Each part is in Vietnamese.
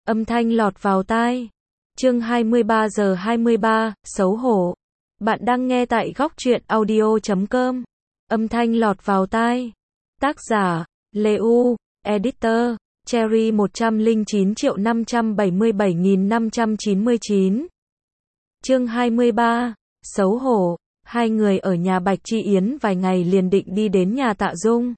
Âm thanh lọt vào tai. Chương 23 giờ 23, xấu hổ. Bạn đang nghe tại góc truyện audio.com. Âm thanh lọt vào tai. Tác giả, Lê U, Editor, Cherry 109.577.599. Chương 23, xấu hổ. Hai người ở nhà Bạch Chi Yến vài ngày liền định đi đến nhà Tạ Dung.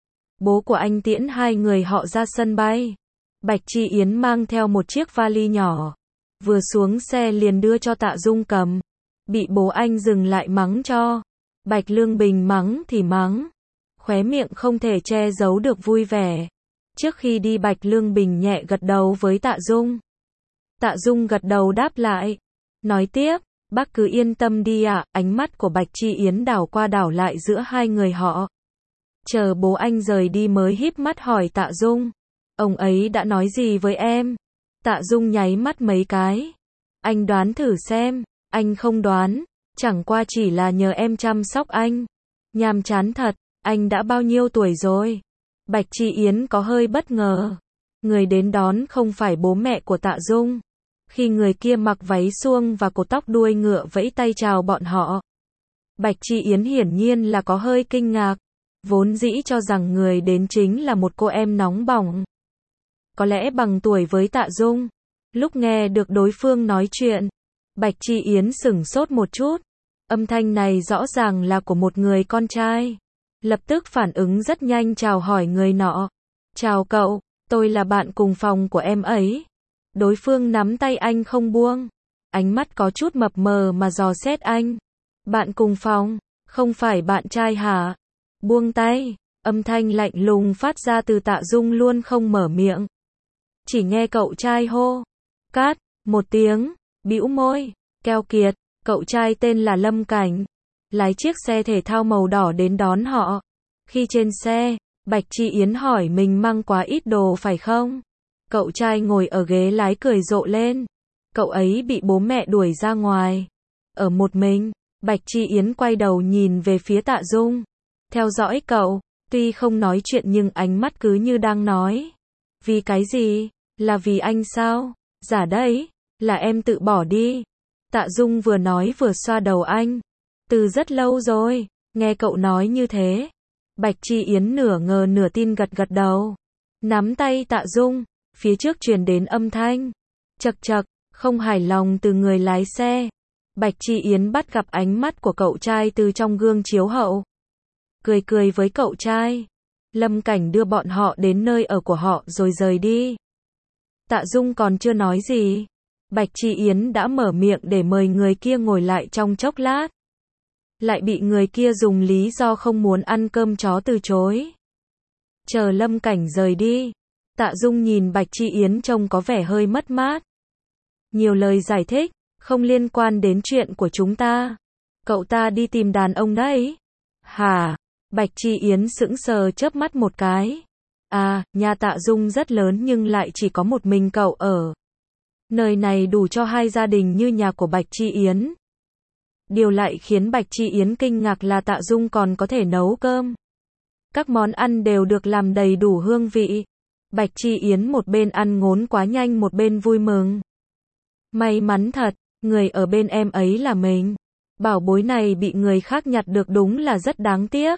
Bố của anh tiễn hai người họ ra sân bay. Bạch Chi Yến mang theo một chiếc vali nhỏ. Vừa xuống xe liền đưa cho Tạ Dung cầm. Bị bố anh dừng lại mắng cho. Bạch Lương Bình mắng thì mắng. Khóe miệng không thể che giấu được vui vẻ. Trước khi đi Bạch Lương Bình nhẹ gật đầu với Tạ Dung. Tạ Dung gật đầu đáp lại. Nói tiếp, bác cứ yên tâm đi ạ. Ánh mắt của Bạch Chi Yến đảo qua đảo lại giữa hai người họ. Chờ bố anh rời đi mới híp mắt hỏi Tạ Dung. Ông ấy đã nói gì với em? Tạ Dung nháy mắt mấy cái. Anh đoán thử xem. Anh không đoán. Chẳng qua chỉ là nhờ em chăm sóc anh. Nhàm chán thật. Anh đã bao nhiêu tuổi rồi? Bạch Chi Yến có hơi bất ngờ. Người đến đón không phải bố mẹ của Tạ Dung. Khi người kia mặc váy suông và cột tóc đuôi ngựa vẫy tay chào bọn họ. Bạch Chi Yến hiển nhiên là có hơi kinh ngạc. Vốn dĩ cho rằng người đến chính là một cô em nóng bỏng. Có lẽ bằng tuổi với Tạ Dung. Lúc nghe được đối phương nói chuyện, Bạch Chi Yến sửng sốt một chút. Âm thanh này rõ ràng là của một người con trai. Lập tức phản ứng rất nhanh chào hỏi người nọ. Chào cậu, tôi là bạn cùng phòng của em ấy. Đối phương nắm tay anh không buông. Ánh mắt có chút mập mờ mà dò xét anh. Bạn cùng phòng, không phải bạn trai hả? Buông tay, âm thanh lạnh lùng phát ra từ Tạ Dung luôn không mở miệng. Chỉ nghe cậu trai hô. Cát, một tiếng, bĩu môi, keo kiệt, cậu trai tên là Lâm Cảnh. Lái chiếc xe thể thao màu đỏ đến đón họ. Khi trên xe, Bạch Chi Yến hỏi mình mang quá ít đồ phải không? Cậu trai ngồi ở ghế lái cười rộ lên. Cậu ấy bị bố mẹ đuổi ra ngoài. Ở một mình, Bạch Chi Yến quay đầu nhìn về phía Tạ Dung. Theo dõi cậu, tuy không nói chuyện nhưng ánh mắt cứ như đang nói. Vì cái gì? Là vì anh sao? Giả đấy, là em tự bỏ đi. Tạ Dung vừa nói vừa xoa đầu anh. Từ rất lâu rồi, nghe cậu nói như thế. Bạch Chi Yến nửa ngờ nửa tin gật gật đầu. Nắm tay Tạ Dung, phía trước truyền đến âm thanh. Chậc chậc, không hài lòng từ người lái xe. Bạch Chi Yến bắt gặp ánh mắt của cậu trai từ trong gương chiếu hậu. Cười cười với cậu trai. Lâm Cảnh đưa bọn họ đến nơi ở của họ rồi rời đi. Tạ Dung còn chưa nói gì. Bạch Chi Yến đã mở miệng để mời người kia ngồi lại trong chốc lát. Lại bị người kia dùng lý do không muốn ăn cơm chó từ chối. Chờ Lâm Cảnh rời đi. Tạ Dung nhìn Bạch Chi Yến trông có vẻ hơi mất mát. Nhiều lời giải thích, không liên quan đến chuyện của chúng ta. Cậu ta đi tìm đàn ông đấy. Hả? Bạch Chi Yến sững sờ chớp mắt một cái. À, nhà Tạ Dung rất lớn nhưng lại chỉ có một mình cậu ở. Nơi này đủ cho hai gia đình như nhà của Bạch Chi Yến. Điều lại khiến Bạch Chi Yến kinh ngạc là Tạ Dung còn có thể nấu cơm. Các món ăn đều được làm đầy đủ hương vị. Bạch Chi Yến một bên ăn ngốn quá nhanh một bên vui mừng. May mắn thật, người ở bên em ấy là mình. Bảo bối này bị người khác nhặt được đúng là rất đáng tiếc.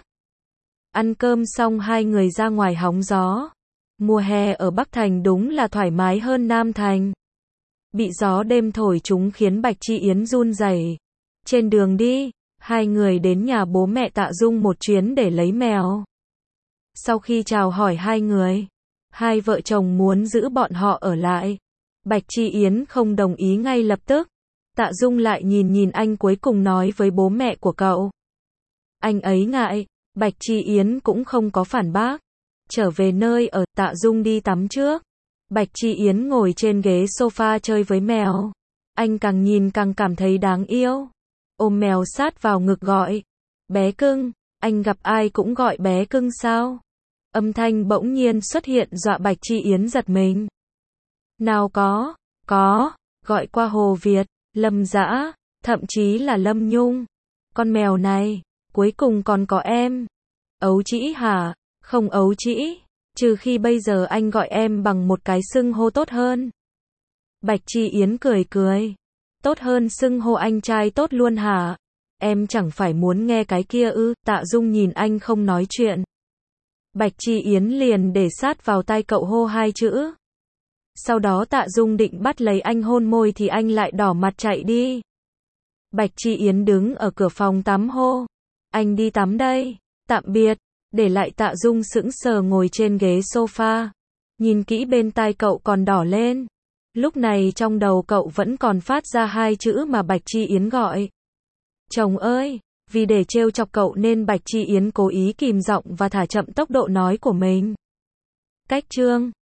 Ăn cơm xong hai người ra ngoài hóng gió. Mùa hè ở Bắc Thành đúng là thoải mái hơn Nam Thành. Bị gió đêm thổi chúng khiến Bạch Chi Yến run rẩy. Trên đường đi, hai người đến nhà bố mẹ Tạ Dung một chuyến để lấy mèo. Sau khi chào hỏi hai người, hai vợ chồng muốn giữ bọn họ ở lại. Bạch Chi Yến không đồng ý ngay lập tức. Tạ Dung lại nhìn anh cuối cùng nói với bố mẹ của cậu. Anh ấy ngại, Bạch Chi Yến cũng không có phản bác. Trở về nơi ở, Tạ Dung đi tắm trước. Bạch Chi Yến ngồi trên ghế sofa chơi với mèo. Anh càng nhìn càng cảm thấy đáng yêu. Ôm mèo sát vào ngực gọi. Bé cưng, anh gặp ai cũng gọi bé cưng sao? Âm thanh bỗng nhiên xuất hiện dọa Bạch Chi Yến giật mình. Nào có, gọi qua Hồ Việt, Lâm Dã, thậm chí là Lâm Nhung. Con mèo này, cuối cùng còn có em. Ấu trĩ hả? Không ấu trĩ, trừ khi bây giờ anh gọi em bằng một cái xưng hô tốt hơn. Bạch Chi Yến cười cười. Tốt hơn xưng hô anh trai tốt luôn hả? Em chẳng phải muốn nghe cái kia ư? Tạ Dung nhìn anh không nói chuyện. Bạch Chi Yến liền để sát vào tai cậu hô hai chữ. Sau đó Tạ Dung định bắt lấy anh hôn môi thì anh lại đỏ mặt chạy đi. Bạch Chi Yến đứng ở cửa phòng tắm hô. Anh đi tắm đây. Tạm biệt. Để lại Tạ Dung sững sờ ngồi trên ghế sofa. Nhìn kỹ bên tai cậu còn đỏ lên. Lúc này trong đầu cậu vẫn còn phát ra hai chữ mà Bạch Chi Yến gọi. Chồng ơi! Vì để trêu chọc cậu nên Bạch Chi Yến cố ý kìm giọng và thả chậm tốc độ nói của mình. Cách chương